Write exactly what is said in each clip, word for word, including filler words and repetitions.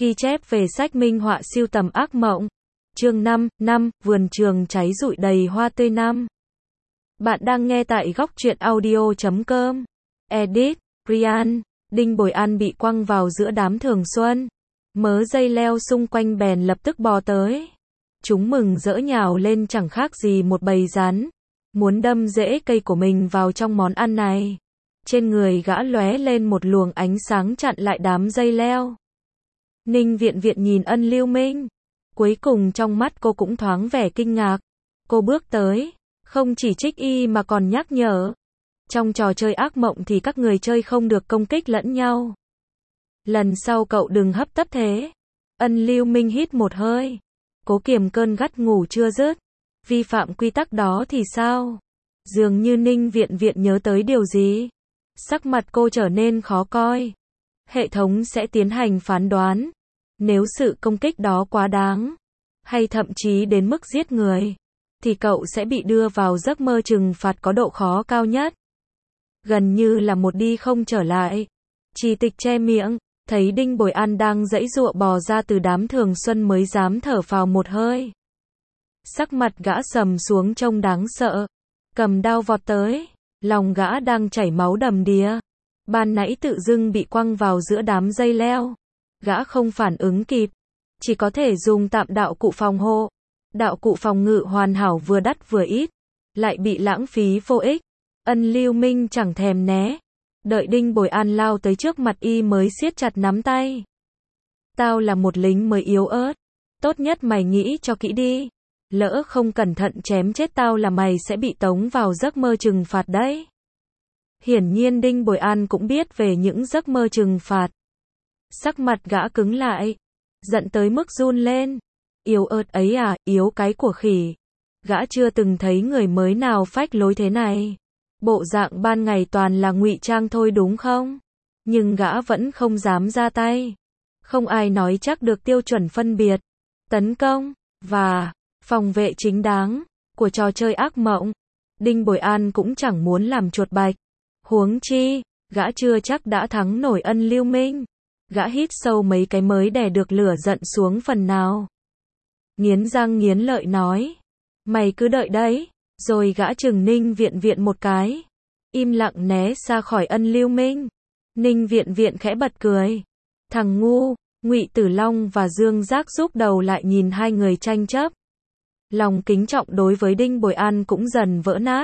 Ghi chép về sách minh họa sưu tầm ác mộng. Chương năm, năm, vườn trường cháy rụi đầy hoa tươi năm. Bạn đang nghe tại góc truyện audio chấm com. Edit, Ryan. Đinh Bồi An bị quăng vào giữa đám thường xuân. Mớ dây leo xung quanh bèn lập tức bò tới. Chúng mừng rỡ nhào lên chẳng khác gì một bầy rắn. Muốn đâm rễ cây của mình vào trong món ăn này. Trên người gã lóe lên một luồng ánh sáng chặn lại đám dây leo. Ninh Viện Viện nhìn Ân Lưu Minh. Cuối cùng trong mắt cô cũng thoáng vẻ kinh ngạc. Cô bước tới, không chỉ trích y mà còn nhắc nhở. Trong trò chơi ác mộng thì các người chơi không được công kích lẫn nhau. Lần sau cậu đừng hấp tấp thế. Ân Lưu Minh hít một hơi. Cố kiềm cơn gắt ngủ chưa dứt. Vi phạm quy tắc đó thì sao? Dường như Ninh Viện Viện nhớ tới điều gì. Sắc mặt cô trở nên khó coi. Hệ thống sẽ tiến hành phán đoán. Nếu sự công kích đó quá đáng, hay thậm chí đến mức giết người, thì cậu sẽ bị đưa vào giấc mơ trừng phạt có độ khó cao nhất. Gần như là một đi không trở lại. Chỉ Tịch che miệng, thấy Đinh Bồi An đang giãy giụa bò ra từ đám thường xuân mới dám thở phào một hơi. Sắc mặt gã sầm xuống trông đáng sợ. Cầm đao vọt tới, lòng gã đang chảy máu đầm đìa. Ban nãy tự dưng bị quăng vào giữa đám dây leo. Gã không phản ứng kịp, chỉ có thể dùng tạm đạo cụ phòng hộ. Đạo cụ phòng ngự hoàn hảo vừa đắt vừa ít, lại bị lãng phí vô ích. Ân Lưu Minh chẳng thèm né, đợi Đinh Bồi An lao tới trước mặt y mới siết chặt nắm tay. Tao là một lính mới yếu ớt, tốt nhất mày nghĩ cho kỹ đi. Lỡ không cẩn thận chém chết tao là mày sẽ bị tống vào giấc mơ trừng phạt đấy. Hiển nhiên Đinh Bồi An cũng biết về những giấc mơ trừng phạt. Sắc mặt gã cứng lại, giận tới mức run lên. Yếu ớt ấy à, yếu cái của khỉ. Gã chưa từng thấy người mới nào phách lối thế này. Bộ dạng ban ngày toàn là ngụy trang thôi đúng không? Nhưng gã vẫn không dám ra tay. Không ai nói chắc được tiêu chuẩn phân biệt, tấn công, và phòng vệ chính đáng của trò chơi ác mộng. Đinh Bồi An cũng chẳng muốn làm chuột bạch. Huống chi, gã chưa chắc đã thắng nổi Ân Lưu Minh. Gã hít sâu mấy cái mới đè được lửa giận xuống phần nào. Nghiến răng nghiến lợi nói. Mày cứ đợi đấy. Rồi gã trừng Ninh Viện Viện một cái. Im lặng né xa khỏi Ân Lưu Minh. Ninh Viện Viện khẽ bật cười. Thằng ngu. Ngụy Tử Long và Dương Giác rúc đầu lại nhìn hai người tranh chấp. Lòng kính trọng đối với Đinh Bồi An cũng dần vỡ nát.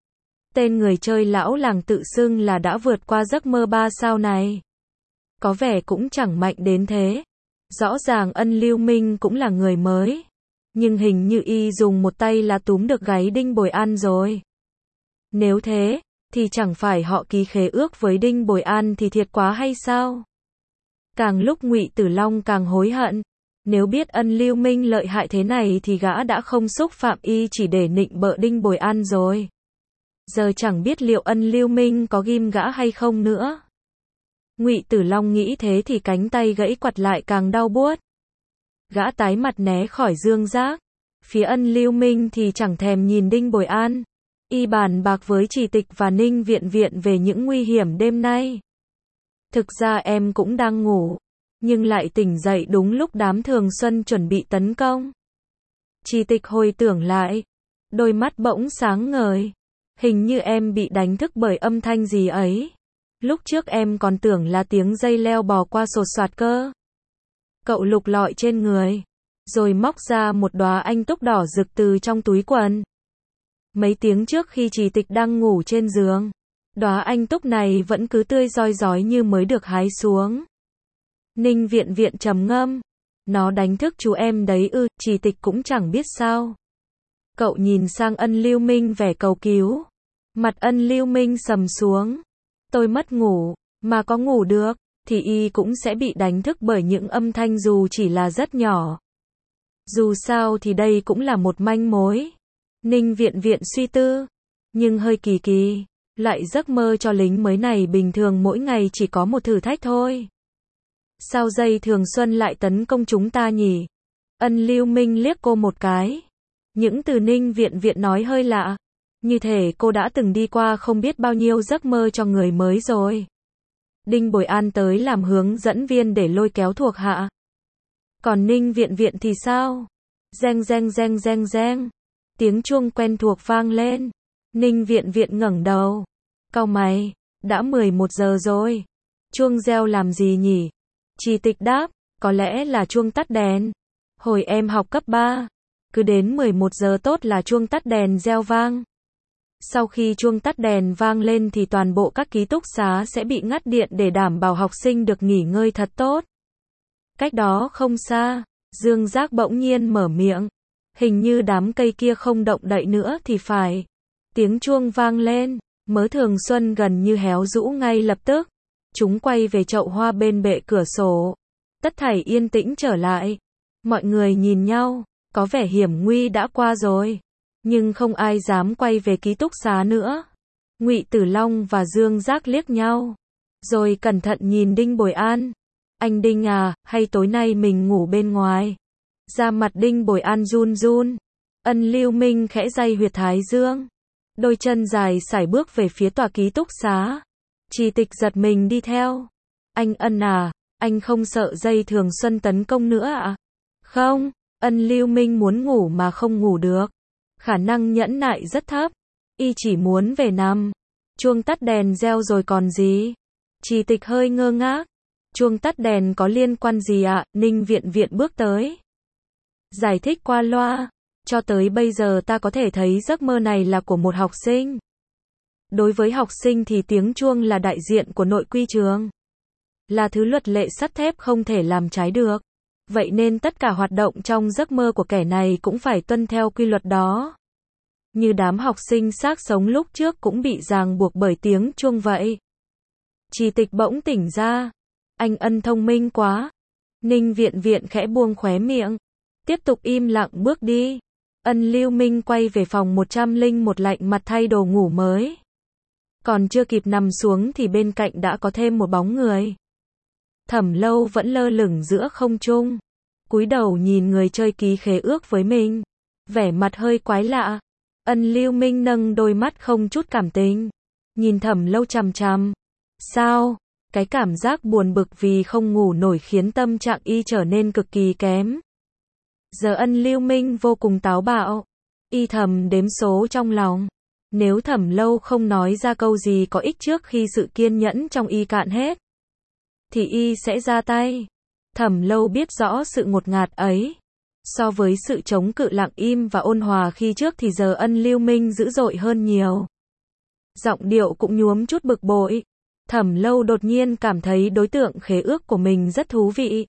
Tên người chơi lão làng tự xưng là đã vượt qua giấc mơ ba sao này. Có vẻ cũng chẳng mạnh đến thế. Rõ ràng Ân Lưu Minh cũng là người mới. Nhưng hình như y dùng một tay là túm được gáy Đinh Bồi An rồi. Nếu thế, thì chẳng phải họ ký khế ước với Đinh Bồi An thì thiệt quá hay sao? Càng lúc Ngụy Tử Long càng hối hận. Nếu biết Ân Lưu Minh lợi hại thế này thì gã đã không xúc phạm y chỉ để nịnh bợ Đinh Bồi An rồi. Giờ chẳng biết liệu Ân Lưu Minh có ghim gã hay không nữa. Ngụy Tử Long nghĩ thế thì cánh tay gãy quặt lại càng đau buốt. Gã tái mặt né khỏi Dương Giác. Phía Ân Lưu Minh thì chẳng thèm nhìn Đinh Bồi An. Y bàn bạc với Chỉ Tịch và Ninh Viện Viện về những nguy hiểm đêm nay. Thực ra em cũng đang ngủ, nhưng lại tỉnh dậy đúng lúc đám thường xuân chuẩn bị tấn công. Chỉ Tịch hồi tưởng lại, đôi mắt bỗng sáng ngời. Hình như em bị đánh thức bởi âm thanh gì ấy. Lúc trước em còn tưởng là tiếng dây leo bò qua sột soạt cơ. Cậu lục lọi trên người, rồi móc ra một đóa anh túc đỏ rực từ trong túi quần. Mấy tiếng trước khi Chỉ Tịch đang ngủ trên giường, đóa anh túc này vẫn cứ tươi rói rói như mới được hái xuống. Ninh Viện Viện trầm ngâm. Nó đánh thức chú em đấy ư, Chỉ Tịch cũng chẳng biết sao. Cậu nhìn sang Ân Lưu Minh vẻ cầu cứu. Mặt Ân Lưu Minh sầm xuống. Tôi mất ngủ, mà có ngủ được, thì y cũng sẽ bị đánh thức bởi những âm thanh dù chỉ là rất nhỏ. Dù sao thì đây cũng là một manh mối. Ninh Viện Viện suy tư. Nhưng hơi kỳ kỳ. Lại giấc mơ cho lính mới này bình thường mỗi ngày chỉ có một thử thách thôi. Sao dây thường xuân lại tấn công chúng ta nhỉ? Ân Lưu Minh liếc cô một cái. Những từ Ninh Viện Viện nói hơi lạ. Như thể cô đã từng đi qua không biết bao nhiêu giấc mơ cho người mới rồi. Đinh Bồi An tới làm hướng dẫn viên để lôi kéo thuộc hạ. Còn Ninh Viện Viện thì sao? Reng reng reng reng reng. Tiếng chuông quen thuộc vang lên. Ninh Viện Viện ngẩng đầu. Cau mày, đã mười một giờ rồi. Chuông reo làm gì nhỉ? Trì Tịch đáp, có lẽ là chuông tắt đèn. Hồi em học cấp ba, cứ đến mười một giờ tốt là chuông tắt đèn reo vang. Sau khi chuông tắt đèn vang lên thì toàn bộ các ký túc xá sẽ bị ngắt điện để đảm bảo học sinh được nghỉ ngơi thật tốt. Cách đó không xa, Dương Giác bỗng nhiên mở miệng. Hình như đám cây kia không động đậy nữa thì phải. Tiếng chuông vang lên, Mớ Thường Xuân gần như héo rũ ngay lập tức. Chúng quay về chậu hoa bên bệ cửa sổ. Tất thảy yên tĩnh trở lại. Mọi người nhìn nhau, có vẻ hiểm nguy đã qua rồi. Nhưng không ai dám quay về ký túc xá nữa. Ngụy Tử Long và Dương Giác liếc nhau. Rồi cẩn thận nhìn Đinh Bồi An. Anh Đinh à, hay tối nay mình ngủ bên ngoài? Da mặt Đinh Bồi An run run. Ân Lưu Minh khẽ day huyệt thái dương. Đôi chân dài sải bước về phía tòa ký túc xá. Trì Tịch giật mình đi theo. Anh Ân à, anh không sợ dây Thường Xuân tấn công nữa ạ? À? Không, Ân Lưu Minh muốn ngủ mà không ngủ được. Khả năng nhẫn nại rất thấp. Y chỉ muốn về nằm. Chuông tắt đèn reo rồi còn gì? Trì Tịch hơi ngơ ngác. Chuông tắt đèn có liên quan gì ạ? À? Ninh Viện Viện bước tới. Giải thích qua loa. Cho tới bây giờ ta có thể thấy giấc mơ này là của một học sinh. Đối với học sinh thì tiếng chuông là đại diện của nội quy trường. Là thứ luật lệ sắt thép không thể làm trái được. Vậy nên tất cả hoạt động trong giấc mơ của kẻ này cũng phải tuân theo quy luật đó. Như đám học sinh xác sống lúc trước cũng bị ràng buộc bởi tiếng chuông vậy. Trì Tịch bỗng tỉnh ra. Anh Ân thông minh quá. Ninh Viện Viện khẽ buông khóe miệng. Tiếp tục im lặng bước đi. Ân Lưu Minh quay về phòng một trăm lẻ một lạnh mặt thay đồ ngủ mới. Còn chưa kịp nằm xuống thì bên cạnh đã có thêm một bóng người. Thẩm Lâu vẫn lơ lửng giữa không trung. Cúi đầu nhìn người chơi ký khế ước với mình. Vẻ mặt hơi quái lạ. Ân Lưu Minh nâng đôi mắt không chút cảm tình. Nhìn Thẩm Lâu chằm chằm. Sao? Cái cảm giác buồn bực vì không ngủ nổi khiến tâm trạng y trở nên cực kỳ kém. Giờ Ân Lưu Minh vô cùng táo bạo. Y thầm đếm số trong lòng. Nếu Thẩm Lâu không nói ra câu gì có ích trước khi sự kiên nhẫn trong y cạn hết, thì y sẽ ra tay. Thẩm Lâu biết rõ sự ngột ngạt ấy. So với sự chống cự lặng im và ôn hòa khi trước thì giờ Ân Lưu Minh dữ dội hơn nhiều. Giọng điệu cũng nhuốm chút bực bội. Thẩm Lâu đột nhiên cảm thấy đối tượng khế ước của mình rất thú vị.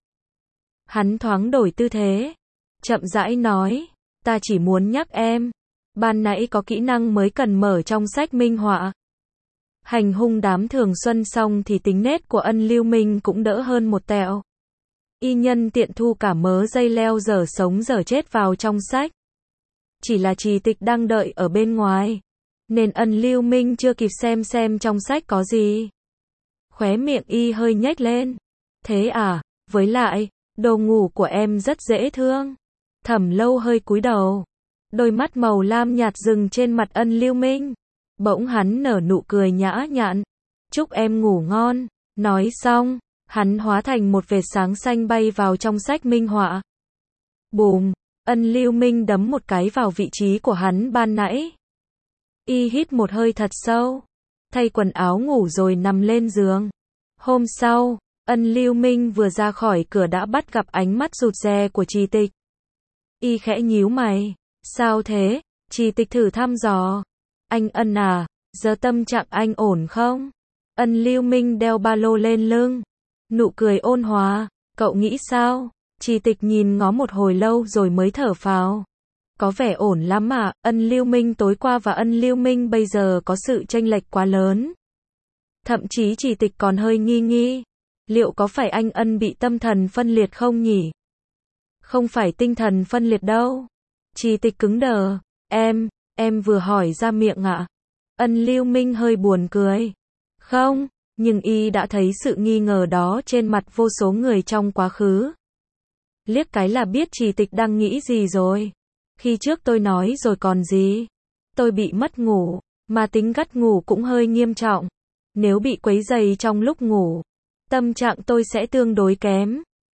Hắn thoáng đổi tư thế. Chậm rãi nói. Ta chỉ muốn nhắc em. Ban nãy có kỹ năng mới cần mở trong sách minh họa. Hành hung đám Thường Xuân xong thì tính nết của Ân Lưu Minh cũng đỡ hơn một tẹo. Y nhân tiện thu cả mớ dây leo dở sống dở chết vào trong sách. Chỉ là Trì Tịch đang đợi ở bên ngoài. Nên Ân Lưu Minh chưa kịp xem xem trong sách có gì. Khóe miệng y hơi nhếch lên. Thế à, với lại, đồ ngủ của em rất dễ thương. Thẩm Lâu hơi cúi đầu. Đôi mắt màu lam nhạt dừng trên mặt Ân Lưu Minh. Bỗng hắn nở nụ cười nhã nhặn. Chúc em ngủ ngon. Nói xong, hắn hóa thành một vệt sáng xanh bay vào trong sách minh họa. Bùm, Ân Lưu Minh đấm một cái vào vị trí của hắn ban nãy. Y hít một hơi thật sâu. Thay quần áo ngủ rồi nằm lên giường. Hôm sau, Ân Lưu Minh vừa ra khỏi cửa đã bắt gặp ánh mắt rụt rè của Trì Tịch. Y khẽ nhíu mày. Sao thế? Trì Tịch thử thăm dò. Anh Ân à, giờ tâm trạng anh ổn không? Ân Lưu Minh đeo ba lô lên lưng. Nụ cười ôn hòa. Cậu nghĩ sao? Trì Tịch nhìn ngó một hồi lâu rồi mới thở phào. Có vẻ ổn lắm à, Ân Lưu Minh tối qua và Ân Lưu Minh bây giờ có sự chênh lệch quá lớn. Thậm chí Trì Tịch còn hơi nghi nghi. Liệu có phải anh Ân bị tâm thần phân liệt không nhỉ? Không phải tinh thần phân liệt đâu. Trì Tịch cứng đờ. Em, em vừa hỏi ra miệng ạ. À? Ân Lưu Minh hơi buồn cười. Không, nhưng y đã thấy sự nghi ngờ đó trên mặt vô số người trong quá khứ. Liếc cái là biết Trì Tịch đang nghĩ gì rồi. Khi trước tôi nói rồi còn gì. Tôi bị mất ngủ, mà tính gắt ngủ cũng hơi nghiêm trọng. Nếu bị quấy rầy trong lúc ngủ, tâm trạng tôi sẽ tương đối kém.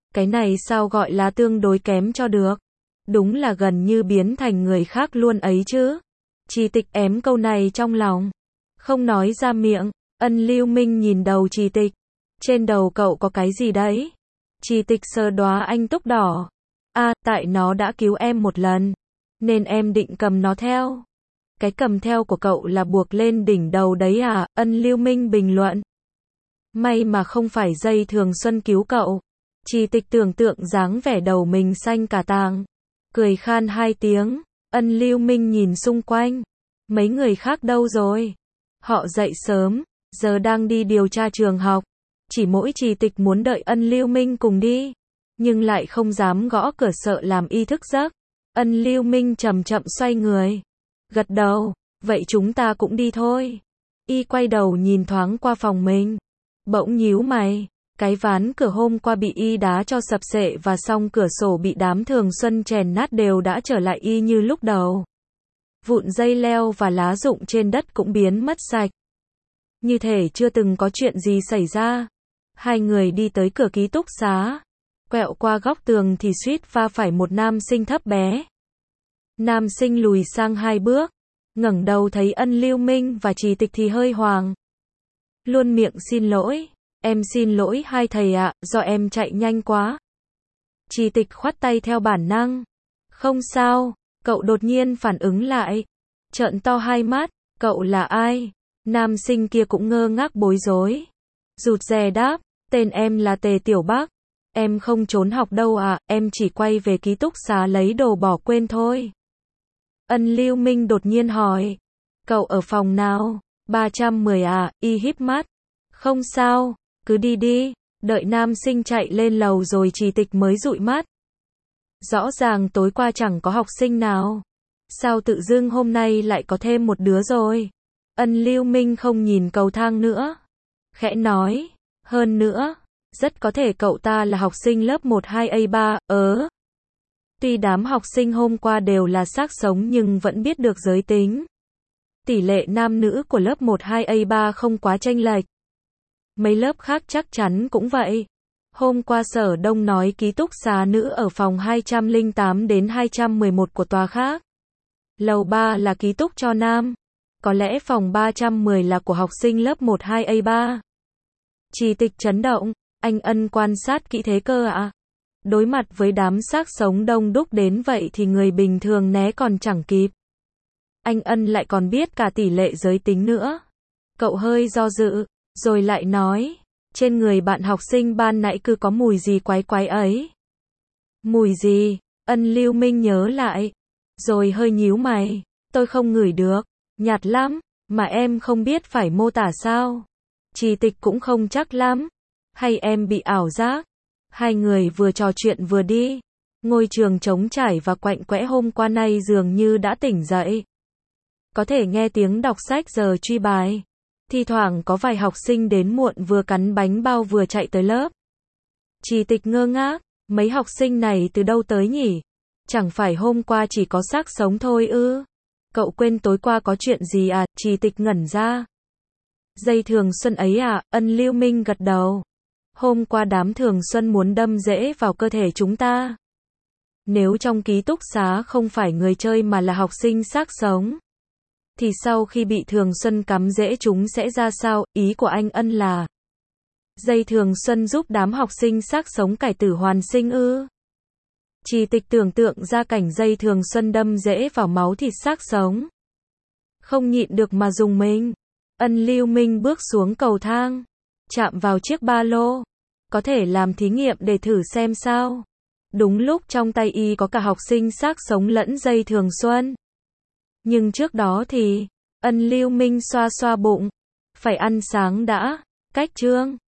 Cái này sao gọi là tương đối kém cho được. Đúng là gần như biến thành người khác luôn ấy chứ. Trì Tịch ém câu này trong lòng, không nói ra miệng. Ân Lưu Minh nhìn đầu Trì Tịch. Trên đầu cậu có cái gì đấy? Trì Tịch sờ đóa anh túc đỏ. À, tại nó đã cứu em một lần, nên em định cầm nó theo. Cái cầm theo của cậu là buộc lên đỉnh đầu đấy à? Ân Lưu Minh bình luận. May mà không phải dây thường xuân cứu cậu. Trì Tịch tưởng tượng dáng vẻ đầu mình xanh cả tàng, cười khan hai tiếng. Ân Lưu Minh nhìn xung quanh. Mấy người khác đâu rồi? Họ dậy sớm, giờ đang đi điều tra trường học. Chỉ mỗi Trì Tịch muốn đợi Ân Lưu Minh cùng đi, nhưng lại không dám gõ cửa sợ làm y thức giấc. Ân Lưu Minh chậm chậm xoay người, gật đầu, vậy chúng ta cũng đi thôi. Y quay đầu nhìn thoáng qua phòng mình, bỗng nhíu mày. Cái ván cửa hôm qua bị y đá cho sập sệ và song cửa sổ bị đám thường xuân chèn nát đều đã trở lại y như lúc đầu. Vụn dây leo và lá rụng trên đất cũng biến mất sạch, như thể chưa từng có chuyện gì xảy ra. Hai người đi tới cửa ký túc xá, quẹo qua góc tường thì suýt va phải một nam sinh thấp bé. Nam sinh lùi sang hai bước, ngẩng đầu thấy Ân Lưu Minh và Trì Tịch thì hơi hoảng. Luôn miệng xin lỗi. Em xin lỗi hai thầy ạ, do em chạy nhanh quá. Trì Tịch khoát tay theo bản năng. Không sao. Cậu đột nhiên phản ứng lại, trợn to hai mắt. Cậu là ai? Nam sinh kia cũng ngơ ngác bối rối, rụt rè đáp, tên em là Tề Tiểu Bắc. Em không trốn học đâu ạ, em chỉ quay về ký túc xá lấy đồ bỏ quên thôi. Ân Lưu Minh đột nhiên hỏi, cậu ở phòng nào? ba trăm mười à? Y híp mắt. Không sao, cứ đi đi. Đợi nam sinh chạy lên lầu rồi Trì Tịch mới dụi mắt. Rõ ràng tối qua chẳng có học sinh nào, sao tự dưng hôm nay lại có thêm một đứa rồi? Ân Lưu Minh không nhìn cầu thang nữa, khẽ nói, hơn nữa, rất có thể cậu ta là học sinh lớp một hai A ba, ớ. Tuy đám học sinh hôm qua đều là xác sống nhưng vẫn biết được giới tính. Tỷ lệ nam nữ của lớp một hai A ba không quá chênh lệch. Mấy lớp khác chắc chắn cũng vậy. Hôm qua Sở Đông nói ký túc xá nữ ở phòng hai trăm lẻ tám đến hai trăm mười một của tòa khác. Lầu ba là ký túc cho nam. Có lẽ phòng ba trăm mười là của học sinh lớp một hai A ba. Trì Tịch chấn động, anh Ân quan sát kỹ thế cơ ạ? À? Đối mặt với đám xác sống đông đúc đến vậy thì người bình thường né còn chẳng kịp. Anh Ân lại còn biết cả tỷ lệ giới tính nữa. Cậu hơi do dự, rồi lại nói, trên người bạn học sinh ban nãy cứ có mùi gì quái quái ấy. Mùi gì? Ân Lưu Minh nhớ lại, rồi hơi nhíu mày, tôi không ngửi được, nhạt lắm, mà em không biết phải mô tả sao. Trì Tịch cũng không chắc lắm, hay em bị ảo giác. Hai người vừa trò chuyện vừa đi. Ngôi trường trống trải và quạnh quẽ hôm qua nay dường như đã tỉnh dậy. Có thể nghe tiếng đọc sách giờ truy bài. Thi thoảng có vài học sinh đến muộn vừa cắn bánh bao vừa chạy tới lớp. Trì Tịch ngơ ngác, mấy học sinh này từ đâu tới nhỉ? Chẳng phải hôm qua chỉ có xác sống thôi ư? Cậu quên tối qua có chuyện gì à? Trì Tịch ngẩn ra. Dây thường xuân ấy à? Ân Lưu Minh gật đầu. Hôm qua đám thường xuân muốn đâm rễ vào cơ thể chúng ta. Nếu trong ký túc xá không phải người chơi mà là học sinh xác sống, thì sau khi bị thường xuân cắm rễ chúng sẽ ra sao? Ý của anh Ân là dây thường xuân giúp đám học sinh xác sống cải tử hoàn sinh ư? Trì Tịch tưởng tượng ra cảnh dây thường xuân đâm rễ vào máu thịt xác sống, không nhịn được mà rùng mình. Ân Lưu Minh bước xuống cầu thang, chạm vào chiếc ba lô, có thể làm thí nghiệm để thử xem sao. Đúng lúc trong tay y có cả học sinh xác sống lẫn dây thường xuân. Nhưng trước đó thì, Ân Lưu Minh xoa xoa bụng, phải ăn sáng đã. Cách chương